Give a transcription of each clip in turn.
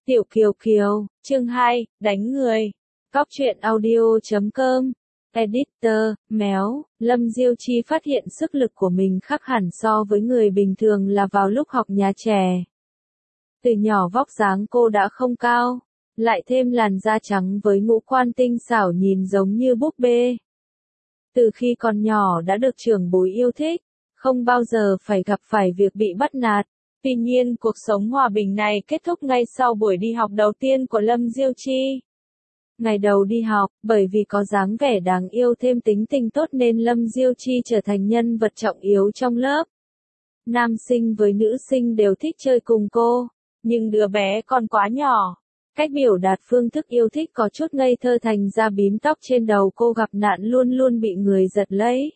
Tiểu Kiều Kiều, chương 2, đánh người. Cóc truyện audio.com. Editor, Méo, Lâm Diêu Chi phát hiện sức lực của mình khác hẳn so với người bình thường là vào lúc học nhà trẻ. Từ nhỏ vóc dáng cô đã không cao, lại thêm làn da trắng với ngũ quan tinh xảo nhìn giống như búp bê. Từ khi còn nhỏ đã được trưởng bối yêu thích, không bao giờ phải gặp phải việc bị bắt nạt. Tuy nhiên cuộc sống hòa bình này kết thúc ngay sau buổi đi học đầu tiên của Lâm Diêu Chi. Ngày đầu đi học, bởi vì có dáng vẻ đáng yêu thêm tính tình tốt nên Lâm Diêu Chi trở thành nhân vật trọng yếu trong lớp. Nam sinh với nữ sinh đều thích chơi cùng cô, nhưng đứa bé còn quá nhỏ. Cách biểu đạt phương thức yêu thích có chút ngây thơ thành ra bím tóc trên đầu cô gặp nạn luôn luôn bị người giật lấy.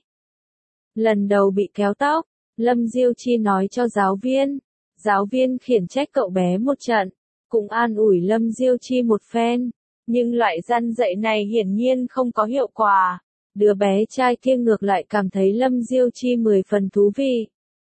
Lần đầu bị kéo tóc, Lâm Diêu Chi nói cho giáo viên. Giáo viên khiển trách cậu bé một trận, cũng an ủi Lâm Diêu Chi một phen, nhưng loại răn dạy này hiển nhiên không có hiệu quả. Đứa bé trai kia ngược lại cảm thấy Lâm Diêu Chi 10 phần thú vị.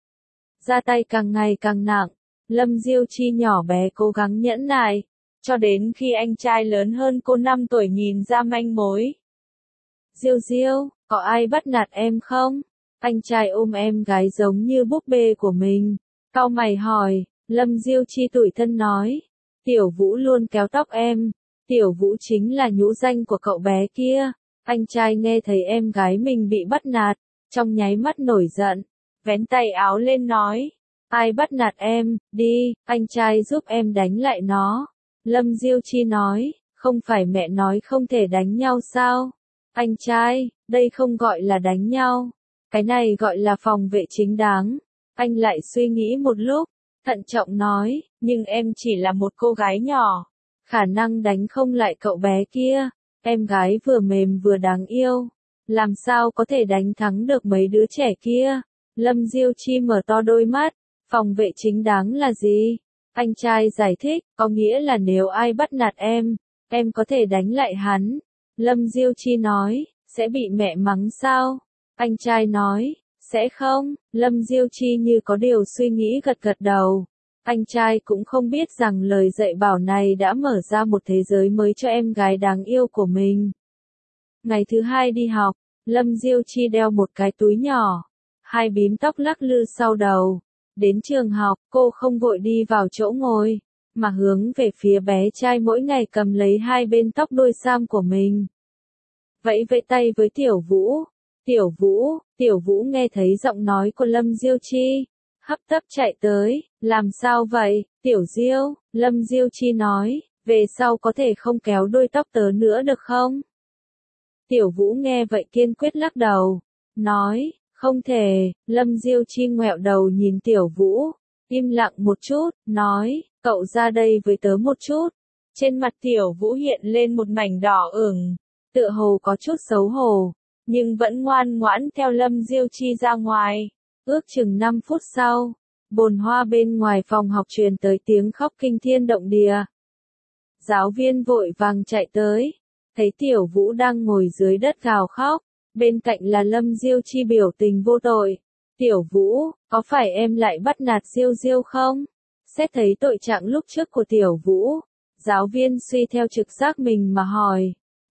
Ra tay càng ngày càng nặng, Lâm Diêu Chi nhỏ bé cố gắng nhẫn nại, cho đến khi anh trai lớn hơn cô 5 tuổi nhìn ra manh mối. Diêu Diêu, có ai bắt nạt em không? Anh trai ôm em gái giống như búp bê của mình. Cau mày hỏi, Lâm Diêu Chi tủi thân nói, Tiểu Vũ luôn kéo tóc em, Tiểu Vũ chính là nhũ danh của cậu bé kia. Anh trai nghe thấy em gái mình bị bắt nạt, trong nháy mắt nổi giận, vén tay áo lên nói, ai bắt nạt em, đi, anh trai giúp em đánh lại nó. Lâm Diêu Chi nói, không phải mẹ nói không thể đánh nhau sao? Anh trai, đây không gọi là đánh nhau, cái này gọi là phòng vệ chính đáng. Anh lại suy nghĩ một lúc, thận trọng nói, nhưng em chỉ là một cô gái nhỏ, khả năng đánh không lại cậu bé kia, em gái vừa mềm vừa đáng yêu, làm sao có thể đánh thắng được mấy đứa trẻ kia. Lâm Diêu Chi mở to đôi mắt, phòng vệ chính đáng là gì? Anh trai giải thích, có nghĩa là nếu ai bắt nạt em có thể đánh lại hắn. Lâm Diêu Chi nói, sẽ bị mẹ mắng sao? Anh trai nói, sẽ không. Lâm Diêu Chi như có điều suy nghĩ gật gật đầu. Anh trai cũng không biết rằng lời dạy bảo này đã mở ra một thế giới mới cho em gái đáng yêu của mình. Ngày thứ hai đi học, Lâm Diêu Chi đeo một cái túi nhỏ, hai bím tóc lắc lư sau đầu. Đến trường học, cô không vội đi vào chỗ ngồi, mà hướng về phía bé trai mỗi ngày cầm lấy hai bên tóc đuôi sam của mình. Vẫy vẫy tay với Tiểu Vũ. Tiểu Vũ nghe thấy giọng nói của Lâm Diêu Chi, hấp tấp chạy tới, làm sao vậy, Tiểu Diêu? Lâm Diêu Chi nói, về sau có thể không kéo đuôi tóc tớ nữa được không? Tiểu Vũ nghe vậy kiên quyết lắc đầu, nói, không thể. Lâm Diêu Chi ngoẹo đầu nhìn Tiểu Vũ, im lặng một chút, nói, cậu ra đây với tớ một chút. Trên mặt Tiểu Vũ hiện lên một mảnh đỏ ửng, tựa hồ có chút xấu hổ, nhưng vẫn ngoan ngoãn theo Lâm Diêu Chi ra ngoài. Ước chừng 5 phút sau, bồn hoa bên ngoài phòng học truyền tới tiếng khóc kinh thiên động địa. Giáo viên vội vàng chạy tới, thấy Tiểu Vũ đang ngồi dưới đất gào khóc, bên cạnh là Lâm Diêu Chi biểu tình vô tội. Tiểu Vũ, có phải em lại bắt nạt Diêu Diêu không? Xét thấy tội trạng lúc trước của Tiểu Vũ, giáo viên suy theo trực giác mình mà hỏi.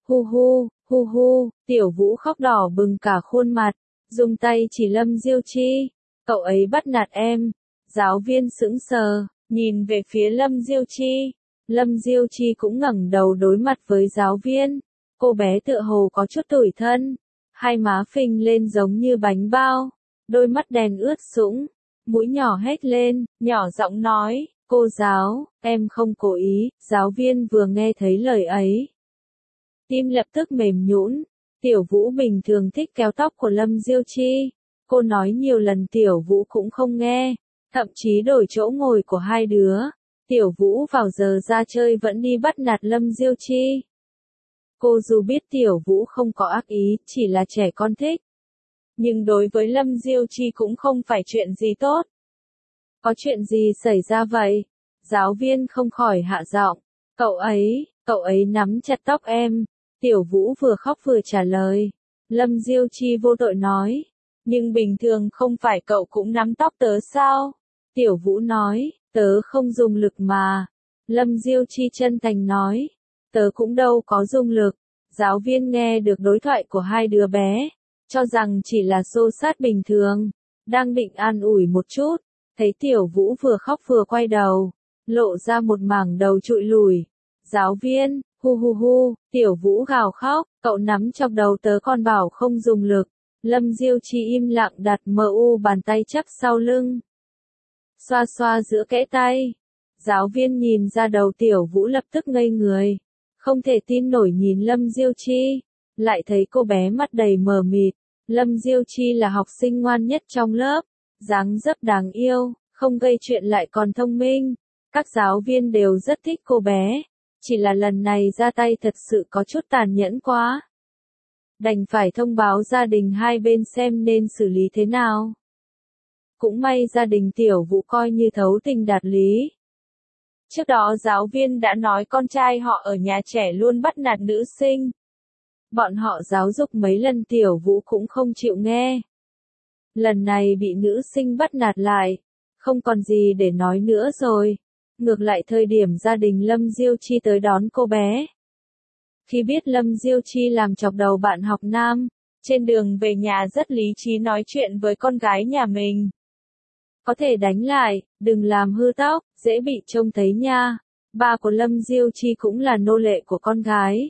Hu hu, Tiểu Vũ khóc đỏ bừng cả khuôn mặt, dùng tay chỉ Lâm Diêu Chi, cậu ấy bắt nạt em. Giáo viên sững sờ, nhìn về phía Lâm Diêu Chi. Lâm Diêu Chi cũng ngẩng đầu đối mặt với giáo viên. Cô bé tựa hồ có chút tủi thân, hai má phình lên giống như bánh bao, đôi mắt đen ướt sũng, mũi nhỏ hét lên, nhỏ giọng nói, cô giáo, em không cố ý. Giáo viên vừa nghe thấy lời ấy, tim lập tức mềm nhũn. Tiểu Vũ bình thường thích kéo tóc của Lâm Diêu Chi, cô nói nhiều lần Tiểu Vũ cũng không nghe, thậm chí đổi chỗ ngồi của hai đứa. Tiểu Vũ vào giờ ra chơi vẫn đi bắt nạt Lâm Diêu Chi. Cô dù biết Tiểu Vũ không có ác ý, chỉ là trẻ con thích, nhưng đối với Lâm Diêu Chi cũng không phải chuyện gì tốt. Có chuyện gì xảy ra vậy? Giáo viên không khỏi hạ giọng, cậu ấy nắm chặt tóc em. Tiểu Vũ vừa khóc vừa trả lời. Lâm Diêu Chi vô tội nói, nhưng bình thường không phải cậu cũng nắm tóc tớ sao? Tiểu Vũ nói, tớ không dùng lực mà. Lâm Diêu Chi chân thành nói. Tớ cũng đâu có dung lực. Giáo viên nghe được đối thoại của hai đứa bé, cho rằng chỉ là xô xát bình thường, đang định an ủi một chút, thấy Tiểu Vũ vừa khóc vừa quay đầu, lộ ra một mảng đầu trụi lùi. Giáo viên, hu hu hu, Tiểu Vũ gào khóc, cậu nắm chọc đầu tớ còn bảo không dùng lực. Lâm Diêu Chi im lặng đặt bàn tay chắp sau lưng, xoa xoa giữa kẽ tay. Giáo viên nhìn ra đầu Tiểu Vũ lập tức ngây người, không thể tin nổi nhìn Lâm Diêu Chi, lại thấy cô bé mắt đầy mờ mịt. Lâm Diêu Chi là học sinh ngoan nhất trong lớp, dáng dấp đáng yêu, không gây chuyện lại còn thông minh. Các giáo viên đều rất thích cô bé, chỉ là lần này ra tay thật sự có chút tàn nhẫn quá. Đành phải thông báo gia đình hai bên xem nên xử lý thế nào. Cũng may gia đình Tiểu Vũ coi như thấu tình đạt lý. Trước đó giáo viên đã nói con trai họ ở nhà trẻ luôn bắt nạt nữ sinh. Bọn họ giáo dục mấy lần Tiểu Vũ cũng không chịu nghe. Lần này bị nữ sinh bắt nạt lại, không còn gì để nói nữa rồi. Ngược lại thời điểm gia đình Lâm Diêu Chi tới đón cô bé. Khi biết Lâm Diêu Chi làm chọc đầu bạn học nam, trên đường về nhà rất lý trí nói chuyện với con gái nhà mình. Có thể đánh lại, đừng làm hư tóc, dễ bị trông thấy nha. Ba của Lâm Diêu Chi cũng là nô lệ của con gái.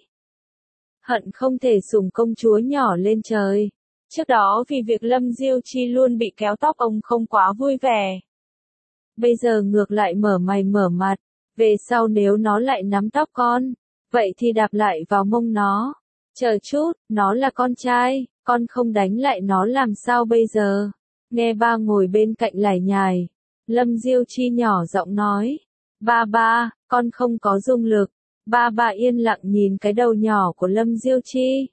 Hận không thể sủng công chúa nhỏ lên trời. Trước đó vì việc Lâm Diêu Chi luôn bị kéo tóc ông không quá vui vẻ. Bây giờ ngược lại mở mày mở mặt, về sau nếu nó lại nắm tóc con, vậy thì đạp lại vào mông nó. Chờ chút, nó là con trai, con không đánh lại nó làm sao bây giờ? Nghe ba ngồi bên cạnh lải nhải, Lâm Diêu Chi nhỏ giọng nói. Ba, con không có dung lực. Ba yên lặng nhìn cái đầu nhỏ của Lâm Diêu Chi.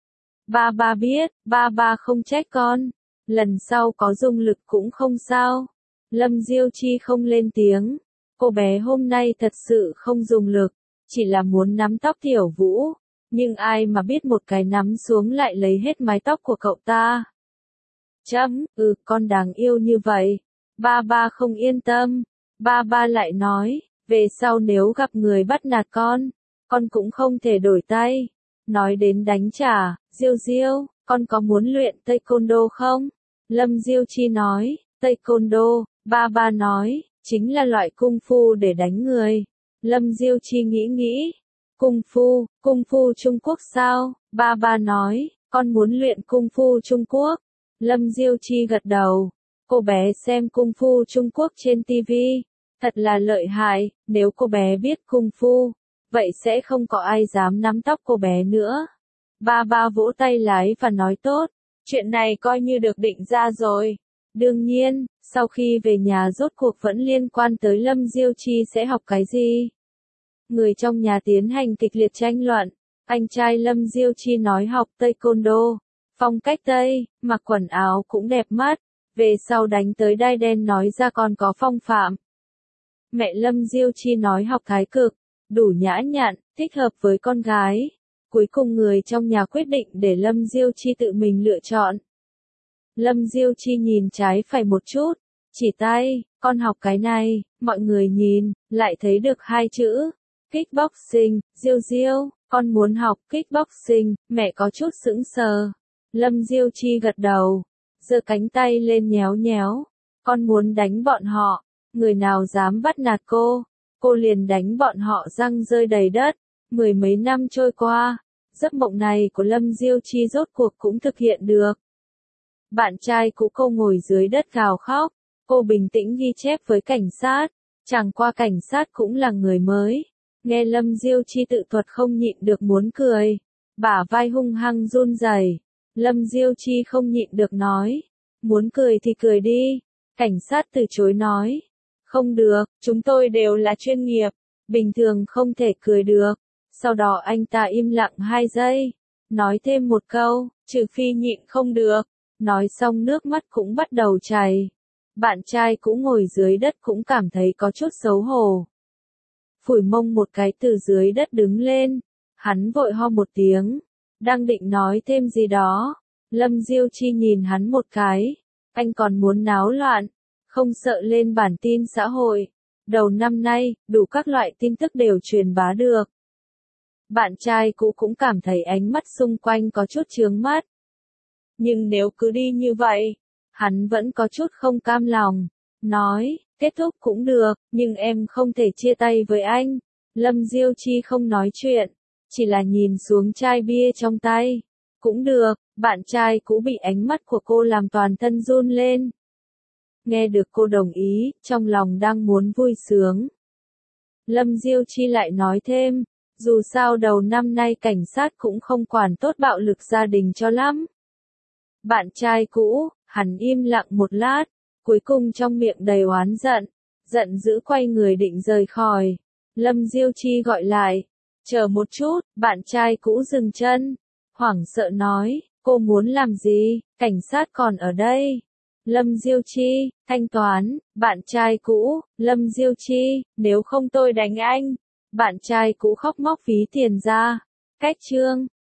Ba biết, ba không trách con. Lần sau có dung lực cũng không sao. Lâm Diêu Chi không lên tiếng. Cô bé hôm nay thật sự không dùng lực, chỉ là muốn nắm tóc Tiểu Vũ. Nhưng ai mà biết một cái nắm xuống lại lấy hết mái tóc của cậu ta. Con đáng yêu như vậy. Ba không yên tâm. Ba lại nói, về sau nếu gặp người bắt nạt con cũng không thể đổi tay. Nói đến đánh trả, Diêu, con có muốn luyện Taekwondo không? Lâm Diêu Chi nói, Taekwondo, ba nói, chính là loại cung phu để đánh người. Lâm Diêu Chi nghĩ, cung phu Trung Quốc sao? Ba nói, con muốn luyện cung phu Trung Quốc. Lâm Diêu Chi gật đầu, cô bé xem cung phu Trung Quốc trên TV, thật là lợi hại, nếu cô bé biết cung phu, vậy sẽ không có ai dám nắm tóc cô bé nữa. Ba vỗ tay lái và nói tốt, chuyện này coi như được định ra rồi. Đương nhiên, sau khi về nhà rốt cuộc vẫn liên quan tới Lâm Diêu Chi sẽ học cái gì. Người trong nhà tiến hành kịch liệt tranh luận, anh trai Lâm Diêu Chi nói học Taekwondo, phong cách Tây, mặc quần áo cũng đẹp mắt, về sau đánh tới đai đen nói ra còn có phong phạm. Mẹ Lâm Diêu Chi nói học thái cực, đủ nhã nhặn, thích hợp với con gái. Cuối cùng người trong nhà quyết định để Lâm Diêu Chi tự mình lựa chọn. Lâm Diêu Chi nhìn trái phải một chút, chỉ tay, con học cái này, mọi người nhìn, lại thấy được hai chữ, kickboxing. Diêu, con muốn học kickboxing, mẹ có chút sững sờ. Lâm Diêu Chi gật đầu, giơ cánh tay lên nhéo, con muốn đánh bọn họ, người nào dám bắt nạt cô liền đánh bọn họ răng rơi đầy đất. Mười mấy năm trôi qua, giấc mộng này của Lâm Diêu Chi rốt cuộc cũng thực hiện được. Bạn trai cũ cô ngồi dưới đất gào khóc, cô bình tĩnh ghi chép với cảnh sát, chẳng qua cảnh sát cũng là người mới. Nghe Lâm Diêu Chi tự thuật không nhịn được muốn cười, bả vai hung hăng run rẩy. Lâm Diêu Chi không nhịn được nói, muốn cười thì cười đi. Cảnh sát từ chối nói, không được, chúng tôi đều là chuyên nghiệp, bình thường không thể cười được. Sau đó anh ta im lặng 2 giây, nói thêm một câu, trừ phi nhịn không được. Nói xong nước mắt cũng bắt đầu chảy. Bạn trai cũng ngồi dưới đất cũng cảm thấy có chút xấu hổ. Phủi mông một cái từ dưới đất đứng lên, hắn vội ho một tiếng, đang định nói thêm gì đó. Lâm Diêu Chi nhìn hắn một cái, anh còn muốn náo loạn, không sợ lên bản tin xã hội. Đầu năm nay, đủ các loại tin tức đều truyền bá được. Bạn trai cũ cũng cảm thấy ánh mắt xung quanh có chút chướng mắt. Nhưng nếu cứ đi như vậy, hắn vẫn có chút không cam lòng. Nói, kết thúc cũng được, nhưng em không thể chia tay với anh. Lâm Diêu Chi không nói chuyện, chỉ là nhìn xuống chai bia trong tay. Cũng được, bạn trai cũ bị ánh mắt của cô làm toàn thân run lên. Nghe được cô đồng ý, trong lòng đang muốn vui sướng. Lâm Diêu Chi lại nói thêm, dù sao đầu năm nay cảnh sát cũng không quản tốt bạo lực gia đình cho lắm. Bạn trai cũ, hắn im lặng một lát, cuối cùng trong miệng đầy oán giận, giận dữ quay người định rời khỏi. Lâm Diêu Chi gọi lại, chờ một chút, bạn trai cũ dừng chân, hoảng sợ nói, cô muốn làm gì, cảnh sát còn ở đây. Lâm Diêu Chi, thanh toán, bạn trai cũ, Lâm Diêu Chi, nếu không tôi đánh anh. Bạn trai cũ khóc móc ví tiền ra. Cách chương